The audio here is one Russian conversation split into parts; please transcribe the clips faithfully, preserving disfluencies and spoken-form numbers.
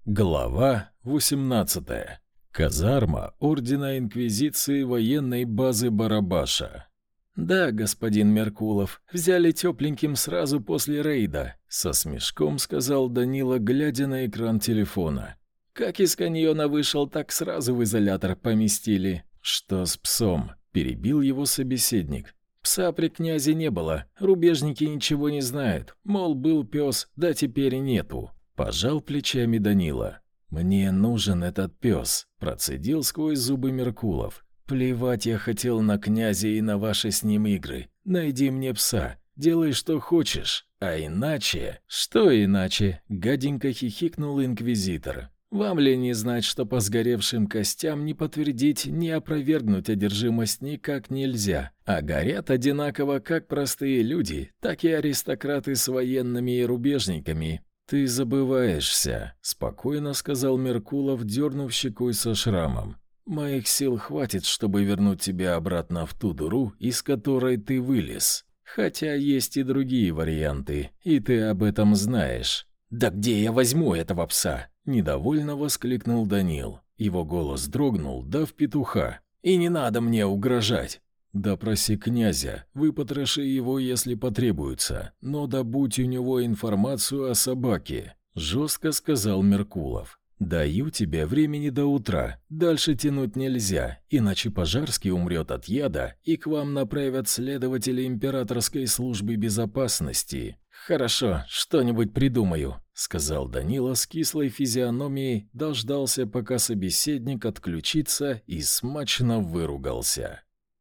Глава восемнадцатая. Казарма Ордена Инквизиции военной базы Барабаша. «Да, господин Меркулов, взяли тепленьким сразу после рейда», — со смешком сказал Данила, глядя на экран телефона. «Как из каньона вышел, так сразу в изолятор поместили». «Что с псом?» — перебил его собеседник. «Пса при князе не было, рубежники ничего не знают, мол, был пес, да теперь нету». Пожал плечами Данила. «Мне нужен этот пес», — процедил сквозь зубы Меркулов. «Плевать я хотел на князя и на ваши с ним игры. Найди мне пса, делай что хочешь, а иначе...» «Что иначе?» — гаденько хихикнул инквизитор. «Вам ли не знать, что по сгоревшим костям не подтвердить, не опровергнуть одержимость никак нельзя, а горят одинаково как простые люди, так и аристократы с военными и рубежниками». «Ты забываешься», — спокойно сказал Меркулов, дернув щекой со шрамом. «Моих сил хватит, чтобы вернуть тебя обратно в ту дыру, из которой ты вылез. Хотя есть и другие варианты, и ты об этом знаешь». «Да где я возьму этого пса?» — недовольно воскликнул Данил. Его голос дрогнул, дав петуха. «И не надо мне угрожать». «Допроси князя, выпотроши его, если потребуется, но добудь у него информацию о собаке», — жестко сказал Меркулов. «Даю тебе времени до утра, дальше тянуть нельзя, иначе Пожарский умрет от яда, и к вам направят следователи Императорской службы безопасности». «Хорошо, что-нибудь придумаю», — сказал Данила с кислой физиономией, дождался, пока собеседник отключится, и смачно выругался.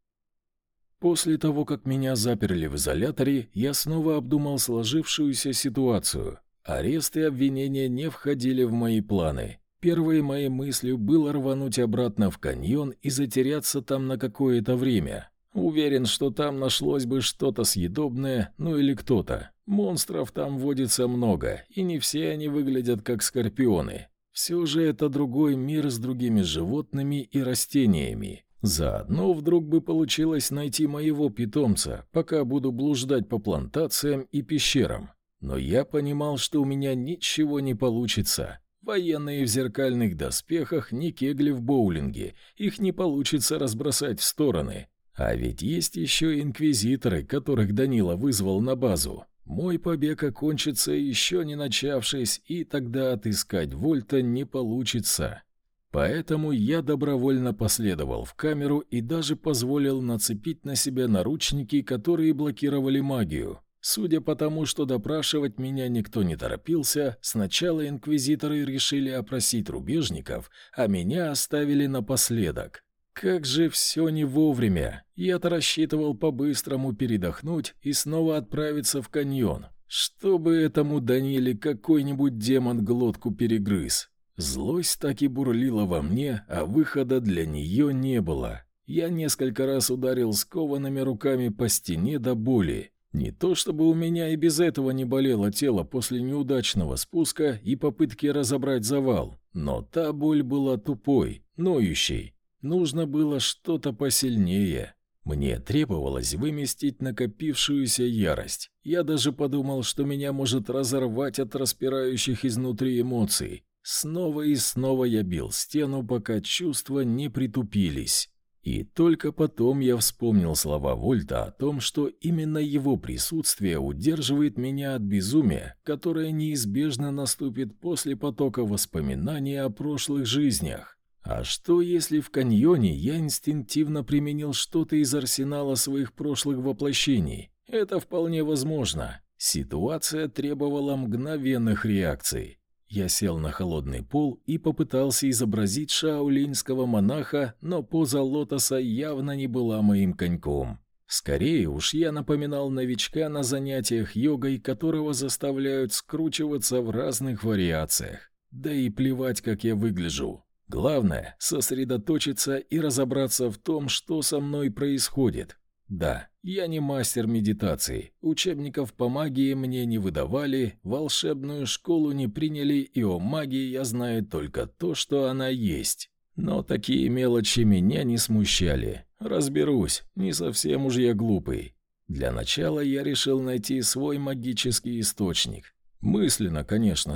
После того, как меня заперли в изоляторе, я снова обдумал сложившуюся ситуацию. Арест и обвинения не входили в мои планы. Первой моей мыслью было рвануть обратно в каньон и затеряться там на какое-то время. Уверен, что там нашлось бы что-то съедобное, ну или кто-то. Монстров там водится много, и не все они выглядят как скорпионы. Все же это другой мир с другими животными и растениями. Заодно вдруг бы получилось найти моего питомца, пока буду блуждать по плантациям и пещерам. Но я понимал, что у меня ничего не получится. Военные в зеркальных доспехах не кегли в боулинге, их не получится разбросать в стороны. А ведь есть еще инквизиторы, которых Данила вызвал на базу. Мой побег окончится еще не начавшись, и тогда отыскать Вольта не получится. Поэтому я добровольно последовал в камеру и даже позволил нацепить на себя наручники, которые блокировали магию. Судя по тому, что допрашивать меня никто не торопился, сначала инквизиторы решили опросить рубежников, а меня оставили напоследок. Как же все не вовремя. Я-то рассчитывал по-быстрому передохнуть и снова отправиться в каньон, чтобы этому Даниле какой-нибудь демон глотку перегрыз. Злость так и бурлила во мне, а выхода для нее не было. Я несколько раз ударил скованными руками по стене до боли. Не то чтобы у меня и без этого не болело тело после неудачного спуска и попытки разобрать завал, но та боль была тупой, ноющей. Нужно было что-то посильнее. Мне требовалось выместить накопившуюся ярость. Я даже подумал, что меня может разорвать от распирающих изнутри эмоций. Снова и снова я бил стену, пока чувства не притупились. И только потом я вспомнил слова Вольта о том, что именно его присутствие удерживает меня от безумия, которое неизбежно наступит после потока воспоминаний о прошлых жизнях. А что, если в каньоне я инстинктивно применил что-то из арсенала своих прошлых воплощений? Это вполне возможно. Ситуация требовала мгновенных реакций. Я сел на холодный пол и попытался изобразить шаолиньского монаха, но поза лотоса явно не была моим коньком. Скорее уж я напоминал новичка на занятиях йогой, которого заставляют скручиваться в разных вариациях. Да и плевать, как я выгляжу. Главное — сосредоточиться и разобраться в том, что со мной происходит. Да, я не мастер медитации, учебников по магии мне не выдавали, волшебную школу не приняли, и о магии я знаю только то, что она есть. Но такие мелочи меня не смущали. Разберусь, не совсем уж я глупый. Для начала я решил найти свой магический источник. Мысленно, конечно же.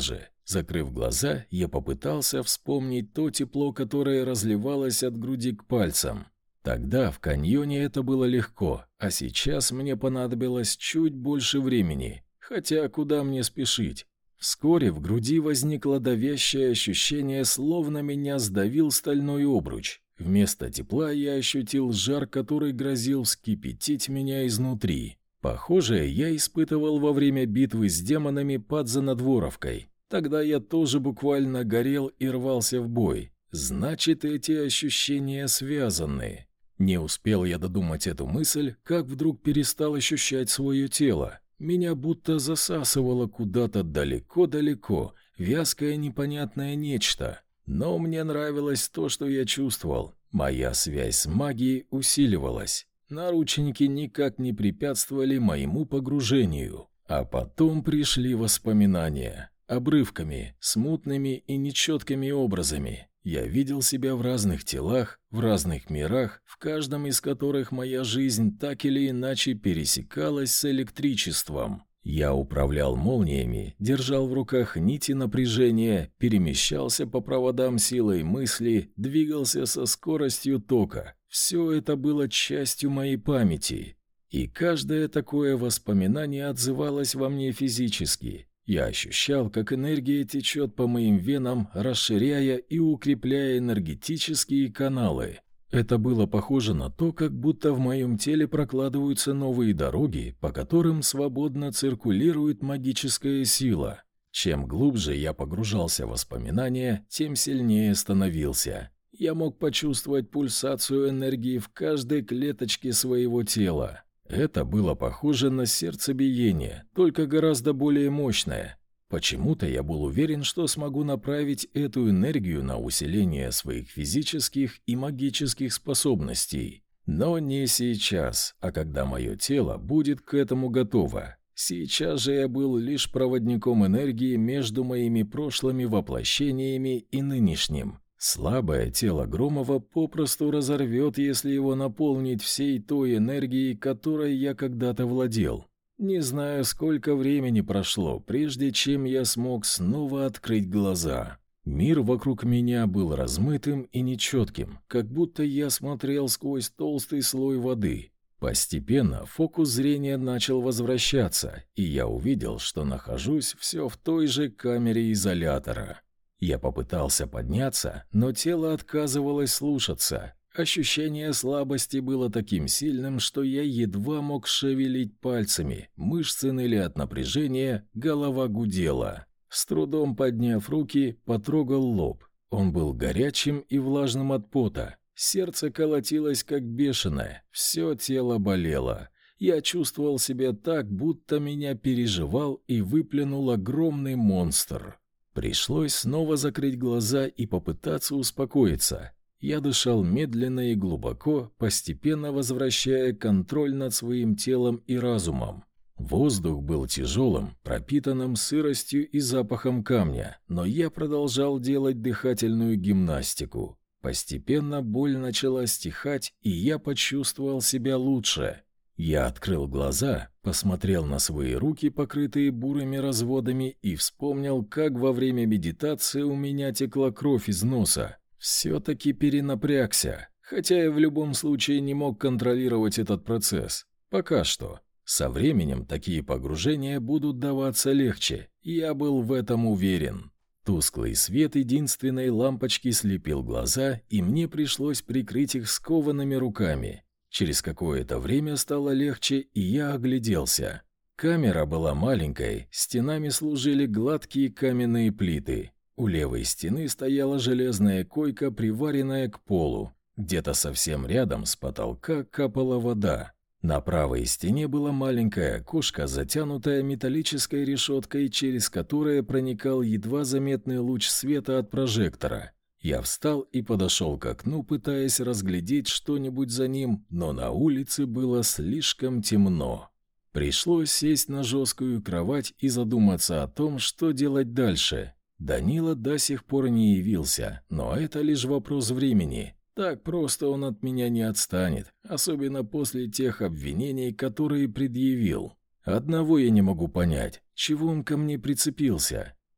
Закрыв глаза, я попытался вспомнить то тепло, которое разливалось от груди к пальцам. Тогда в каньоне это было легко, а сейчас мне понадобилось чуть больше времени. Хотя куда мне спешить? Вскоре в груди возникло давящее ощущение, словно меня сдавил стальной обруч. Вместо тепла я ощутил жар, который грозил вскипятить меня изнутри. Похожее я испытывал во время битвы с демонами под Занадворовкой. Тогда я тоже буквально горел и рвался в бой. Значит, эти ощущения связаны. Не успел я додумать эту мысль, как вдруг перестал ощущать свое тело. Меня будто засасывало куда-то далеко-далеко, вязкое непонятное нечто. Но мне нравилось то, что я чувствовал. Моя связь с магией усиливалась. Наручники никак не препятствовали моему погружению. А потом пришли воспоминания. Обрывками, смутными и нечеткими образами. Я видел себя в разных телах, в разных мирах, в каждом из которых моя жизнь так или иначе пересекалась с электричеством. Я управлял молниями, держал в руках нити напряжения, перемещался по проводам силой мысли, двигался со скоростью тока. Все это было частью моей памяти. И каждое такое воспоминание отзывалось во мне физически. Я ощущал, как энергия течет по моим венам, расширяя и укрепляя энергетические каналы. Это было похоже на то, как будто в моем теле прокладываются новые дороги, по которым свободно циркулирует магическая сила. Чем глубже я погружался в воспоминания, тем сильнее становился. Я мог почувствовать пульсацию энергии в каждой клеточке своего тела. Это было похоже на сердцебиение, только гораздо более мощное. Почему-то я был уверен, что смогу направить эту энергию на усиление своих физических и магических способностей. Но не сейчас, а когда мое тело будет к этому готово. Сейчас же я был лишь проводником энергии между моими прошлыми воплощениями и нынешним. Слабое тело Громова попросту разорвет, если его наполнить всей той энергией, которой я когда-то владел. Не знаю, сколько времени прошло, прежде чем я смог снова открыть глаза. Мир вокруг меня был размытым и нечетким, как будто я смотрел сквозь толстый слой воды. Постепенно фокус зрения начал возвращаться, и я увидел, что нахожусь все в той же камере изолятора. Я попытался подняться, но тело отказывалось слушаться. Ощущение слабости было таким сильным, что я едва мог шевелить пальцами, мышцы ныли от напряжения, голова гудела. С трудом подняв руки, потрогал лоб. Он был горячим и влажным от пота. Сердце колотилось как бешеное, все тело болело. Я чувствовал себя так, будто меня переживал и выплюнул огромный монстр. Пришлось снова закрыть глаза и попытаться успокоиться. Я дышал медленно и глубоко, постепенно возвращая контроль над своим телом и разумом. Воздух был тяжелым, пропитанным сыростью и запахом камня, но я продолжал делать дыхательную гимнастику. Постепенно боль начала стихать, и я почувствовал себя лучше. Я открыл глаза, посмотрел на свои руки, покрытые бурыми разводами, и вспомнил, как во время медитации у меня текла кровь из носа. Все-таки перенапрягся, хотя я в любом случае не мог контролировать этот процесс. Пока что. Со временем такие погружения будут даваться легче, я был в этом уверен. Тусклый свет единственной лампочки слепил глаза, и мне пришлось прикрыть их скованными руками. Через какое-то время стало легче, и я огляделся. Камера была маленькой, стенами служили гладкие каменные плиты. У левой стены стояла железная койка, приваренная к полу. Где-то совсем рядом с потолка капала вода. На правой стене было маленькое окошко, затянутое металлической решеткой, через которое проникал едва заметный луч света от прожектора. Я встал и подошел к окну, пытаясь разглядеть что-нибудь за ним, но на улице было слишком темно. Пришлось сесть на жесткую кровать и задуматься о том, что делать дальше. Данила до сих пор не явился, но это лишь вопрос времени. Так просто он от меня не отстанет, особенно после тех обвинений, которые предъявил. Одного я не могу понять, чего он ко мне прицепился.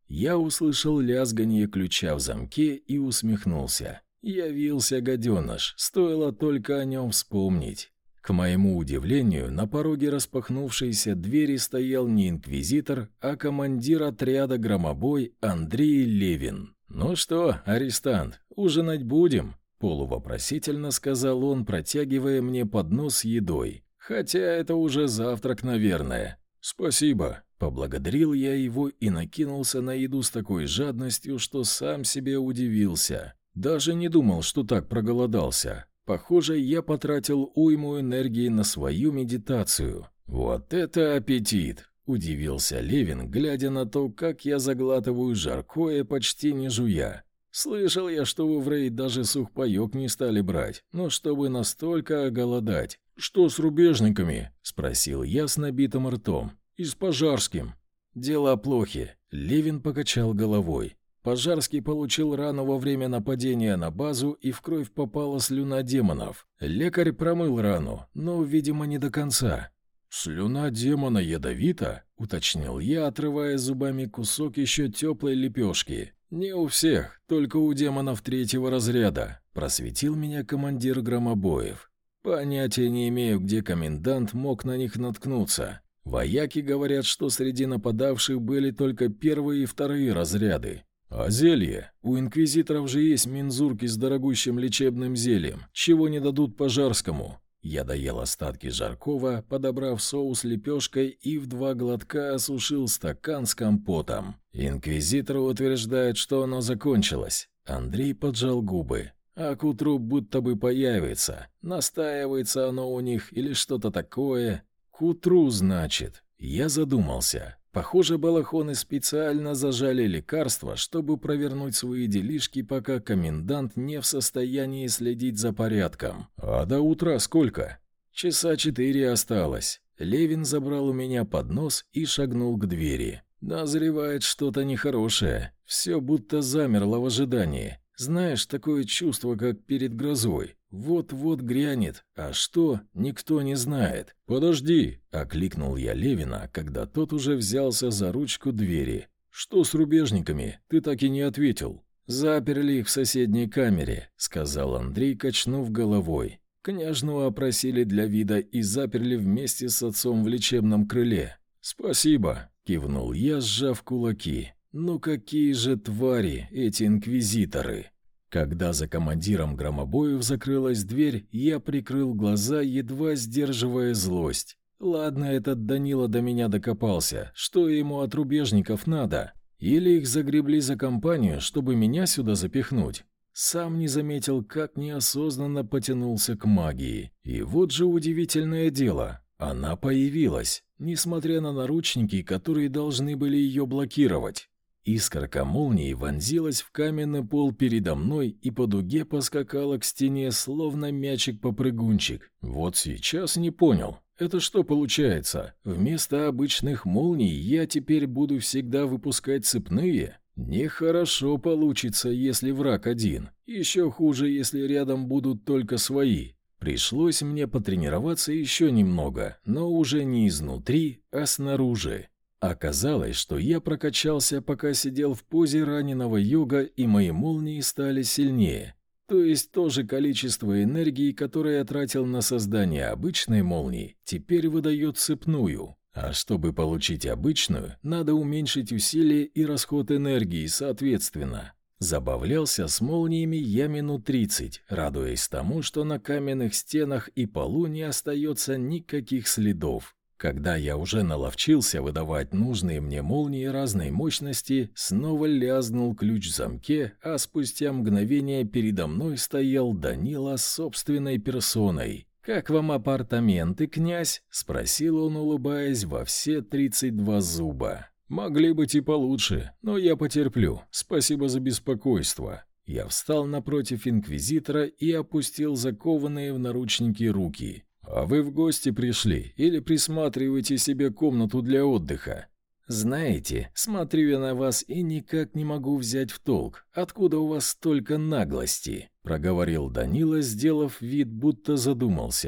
Я услышал лязганье ключа в замке и усмехнулся. Явился гаденыш, стоило только о нем вспомнить. К моему удивлению, на пороге распахнувшейся двери стоял не инквизитор, а командир отряда «Громобой» Андрей Левин. «Ну что, арестант, ужинать будем?» — полувопросительно сказал он, протягивая мне поднос с едой. «Хотя это уже завтрак, наверное». «Спасибо», — поблагодарил я его и накинулся на еду с такой жадностью, что сам себе удивился. Даже не думал, что так проголодался. Похоже, я потратил уйму энергии на свою медитацию. «Вот это аппетит!» – удивился Левин, глядя на то, как я заглатываю жаркое, почти не жуя. «Слышал я, что вы в рейд даже сухпайок не стали брать, но чтобы настолько оголодать». «Что с рубежниками?» – спросил я с набитым ртом. «И с Пожарским». «Дела плохи», – Левин покачал головой. Пожарский получил рану во время нападения на базу, и в кровь попала слюна демонов. Лекарь промыл рану, но, видимо, не до конца. «Слюна демона ядовита?» — уточнил я, отрывая зубами кусок еще теплой лепешки. «Не у всех, только у демонов третьего разряда», — просветил меня командир Громобоев. «Понятия не имею, где комендант мог на них наткнуться. Вояки говорят, что среди нападавших были только первые и вторые разряды. А зелье? У инквизиторов же есть мензурки с дорогущим лечебным зельем, чего не дадут Пожарскому». Я доел остатки жаркого, подобрав соус лепешкой, и в два глотка осушил стакан с компотом. Инквизитор утверждает, что оно закончилось. Андрей поджал губы. А к утру будто бы появится. Настаивается оно у них или что-то такое. К утру, значит. Я задумался. Похоже, балахоны специально зажали лекарства, чтобы провернуть свои делишки, пока комендант не в состоянии следить за порядком. А до утра сколько? Часа четыре осталось. Левин забрал у меня поднос и шагнул к двери. Назревает что-то нехорошее. Все будто замерло в ожидании. Знаешь, такое чувство, как перед грозой. Вот-вот грянет, а что, никто не знает. «Подожди!» – окликнул я Левина, когда тот уже взялся за ручку двери. «Что с рубежниками? Ты так и не ответил». «Заперли их в соседней камере», – сказал Андрей, качнув головой. «Княжну опросили для вида и заперли вместе с отцом в лечебном крыле». «Спасибо», – кивнул я, сжав кулаки. «Ну какие же твари эти инквизиторы!» Когда за командиром Громобоев закрылась дверь, я прикрыл глаза, едва сдерживая злость. Ладно, этот Данила до меня докопался. Что ему от рубежников надо? Или их загребли за компанию, чтобы меня сюда запихнуть? Сам не заметил, как неосознанно потянулся к магии. И вот же удивительное дело. Она появилась, несмотря на наручники, которые должны были ее блокировать. Искорка молнии вонзилась в каменный пол передо мной и по дуге поскакала к стене, словно мячик-попрыгунчик. Вот сейчас не понял. Это что получается? Вместо обычных молний я теперь буду всегда выпускать цепные? Нехорошо получится, если враг один. Еще хуже, если рядом будут только свои. Пришлось мне потренироваться еще немного, но уже не изнутри, а снаружи. Оказалось, что я прокачался, пока сидел в позе раненого йога, и мои молнии стали сильнее. То есть то же количество энергии, которое я тратил на создание обычной молнии, теперь выдает цепную. А чтобы получить обычную, надо уменьшить усилие и расход энергии соответственно. Забавлялся с молниями я минут тридцать, радуясь тому, что на каменных стенах и полу не остается никаких следов. Когда я уже наловчился выдавать нужные мне молнии разной мощности, снова лязнул ключ в замке, а спустя мгновение передо мной стоял Данила собственной персоной. «Как вам апартаменты, князь?» — спросил он, улыбаясь во все тридцать два зуба. «Могли быть и получше, но я потерплю. Спасибо за беспокойство». Я встал напротив инквизитора и опустил закованные в наручники руки. «А вы в гости пришли или присматриваете себе комнату для отдыха?» «Знаете, смотрю я на вас и никак не могу взять в толк, откуда у вас столько наглости», — проговорил Данила, сделав вид, будто задумался.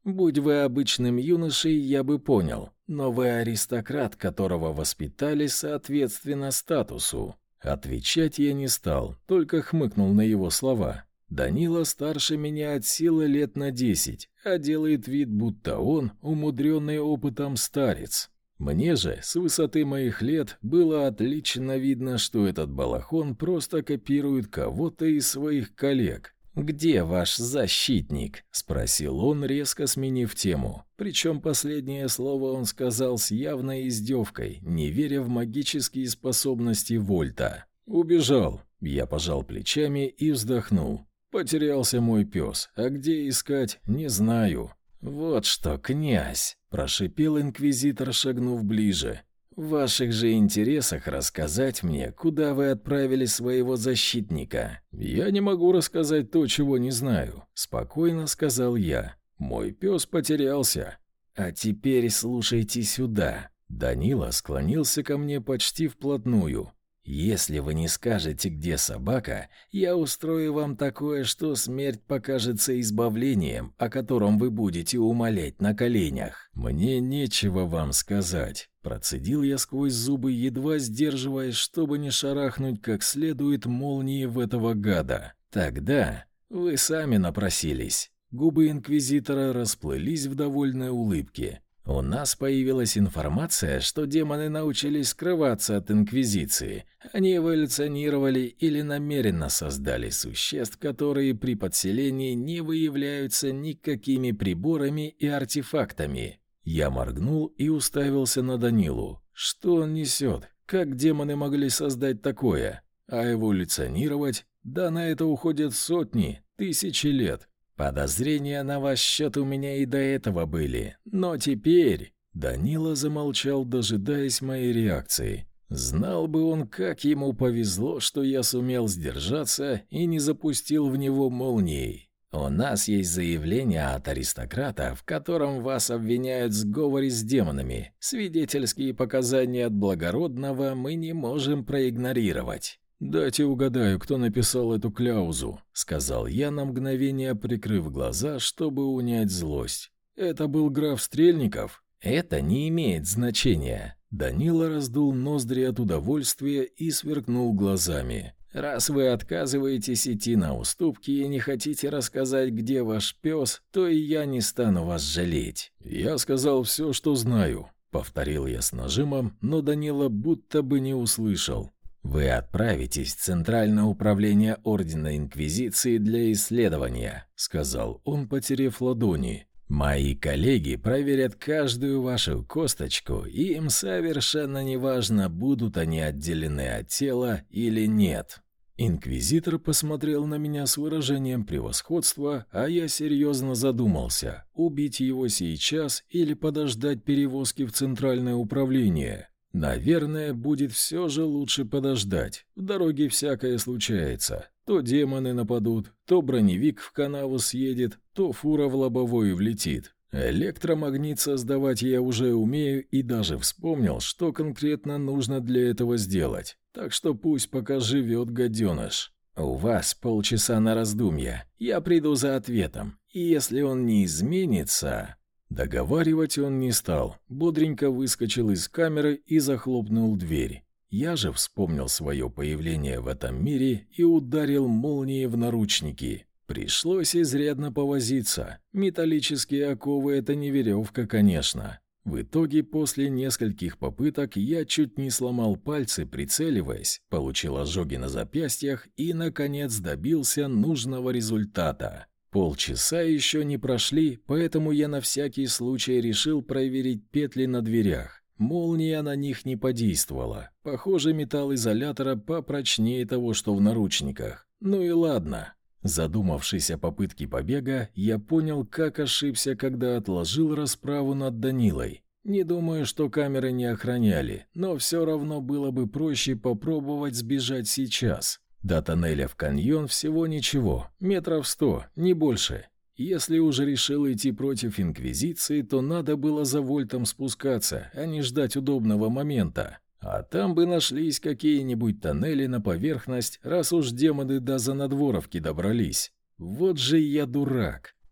Будь вы обычным юношей, я бы понял, но вы аристократ, которого воспитали соответственно статусу». Отвечать я не стал, только хмыкнул на его слова. Данила старше меня от силы лет на десять, а делает вид, будто он умудренный опытом старец. Мне же, с высоты моих лет, было отлично видно, что этот балахон просто копирует кого-то из своих коллег. «Где ваш защитник?» — спросил он, резко сменив тему. Причем последнее слово он сказал с явной издевкой, не веря в магические способности Вольта. «Убежал». Я пожал плечами и вздохнул. «Потерялся мой пес, а где искать, не знаю». «Вот что, князь!» — прошипел инквизитор, шагнув ближе. «В ваших же интересах рассказать мне, куда вы отправили своего защитника». «Я не могу рассказать то, чего не знаю», — спокойно сказал я. «Мой пес потерялся». «А теперь слушайте сюда». Данила склонился ко мне почти вплотную. «Если вы не скажете, где собака, я устрою вам такое, что смерть покажется избавлением, о котором вы будете умолять на коленях». «Мне нечего вам сказать», — процедил я сквозь зубы, едва сдерживаясь, чтобы не шарахнуть как следует молнии в этого гада. «Тогда вы сами напросились». Губы инквизитора расплылись в довольной улыбке. «У нас появилась информация, что демоны научились скрываться от Инквизиции. Они эволюционировали или намеренно создали существ, которые при подселении не выявляются никакими приборами и артефактами». Я моргнул и уставился на Данилу. Что он несет? Как демоны могли создать такое? А эволюционировать? Да на это уходят сотни, тысячи лет. «Подозрения на ваш счет у меня и до этого были, но теперь...» Данила замолчал, дожидаясь моей реакции. Знал бы он, как ему повезло, что я сумел сдержаться и не запустил в него молнией. «У нас есть заявление от аристократа, в котором вас обвиняют в сговоре с демонами. Свидетельские показания от благородного мы не можем проигнорировать». «Дайте угадаю, кто написал эту кляузу», — сказал я на мгновение, прикрыв глаза, чтобы унять злость. «Это был граф Стрельников?» «Это не имеет значения». Данила раздул ноздри от удовольствия и сверкнул глазами. «Раз вы отказываетесь идти на уступки и не хотите рассказать, где ваш пес, то и я не стану вас жалеть». «Я сказал все, что знаю», — повторил я с нажимом, но Данила будто бы не услышал. «Вы отправитесь в Центральное управление Ордена Инквизиции для исследования», — сказал он, потеряв ладони. «Мои коллеги проверят каждую вашу косточку, и им совершенно неважно, будут они отделены от тела или нет». Инквизитор посмотрел на меня с выражением превосходства, а я серьезно задумался, убить его сейчас или подождать перевозки в Центральное управление. Наверное, будет все же лучше подождать. В дороге всякое случается. То демоны нападут, то броневик в канаву съедет, то фура в лобовое влетит. Электромагнит создавать я уже умею и даже вспомнил, что конкретно нужно для этого сделать. Так что пусть пока живет гаденыш. «У вас полчаса на раздумья. Я приду за ответом. И если он не изменится...» Договаривать он не стал, бодренько выскочил из камеры и захлопнул дверь. Я же вспомнил свое появление в этом мире и ударил молнией в наручники. Пришлось изрядно повозиться. Металлические оковы — это не веревка, конечно. В итоге, после нескольких попыток, я чуть не сломал пальцы, прицеливаясь, получил ожоги на запястьях и, наконец, добился нужного результата. Полчаса еще не прошли, поэтому я на всякий случай решил проверить петли на дверях. Молния на них не подействовала. Похоже, металл изолятора попрочнее того, что в наручниках. Ну и ладно. Задумавшись о попытке побега, я понял, как ошибся, когда отложил расправу над Данилой. Не думаю, что камеры не охраняли, но все равно было бы проще попробовать сбежать сейчас. До тоннеля в каньон всего ничего, метров сто, не больше. Если уже решил идти против Инквизиции, то надо было за Вольтом спускаться, а не ждать удобного момента. А там бы нашлись какие-нибудь тоннели на поверхность, раз уж демоны до Занадворовки добрались. Вот же я дурак.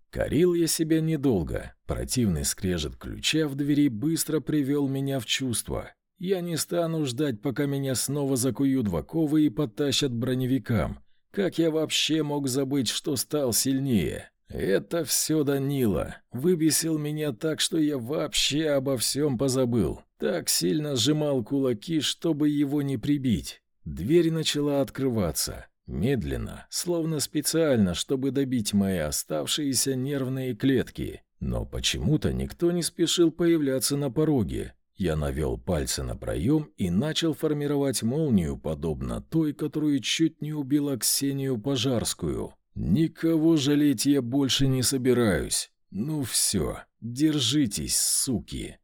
Корил я себя недолго. Противный скрежет ключа в двери быстро привел меня в чувство. Я не стану ждать, пока меня снова закуют в оковы и потащат броневикам. Как я вообще мог забыть, что стал сильнее? Это все Данила. Выбесил меня так, что я вообще обо всем позабыл. Так сильно сжимал кулаки, чтобы его не прибить. Дверь начала открываться. Медленно, словно специально, чтобы добить мои оставшиеся нервные клетки. Но почему-то никто не спешил появляться на пороге. Я навел пальцы на проем и начал формировать молнию, подобно той, которую чуть не убила Ксению Пожарскую. Никого жалеть я больше не собираюсь. Ну все, держитесь, суки.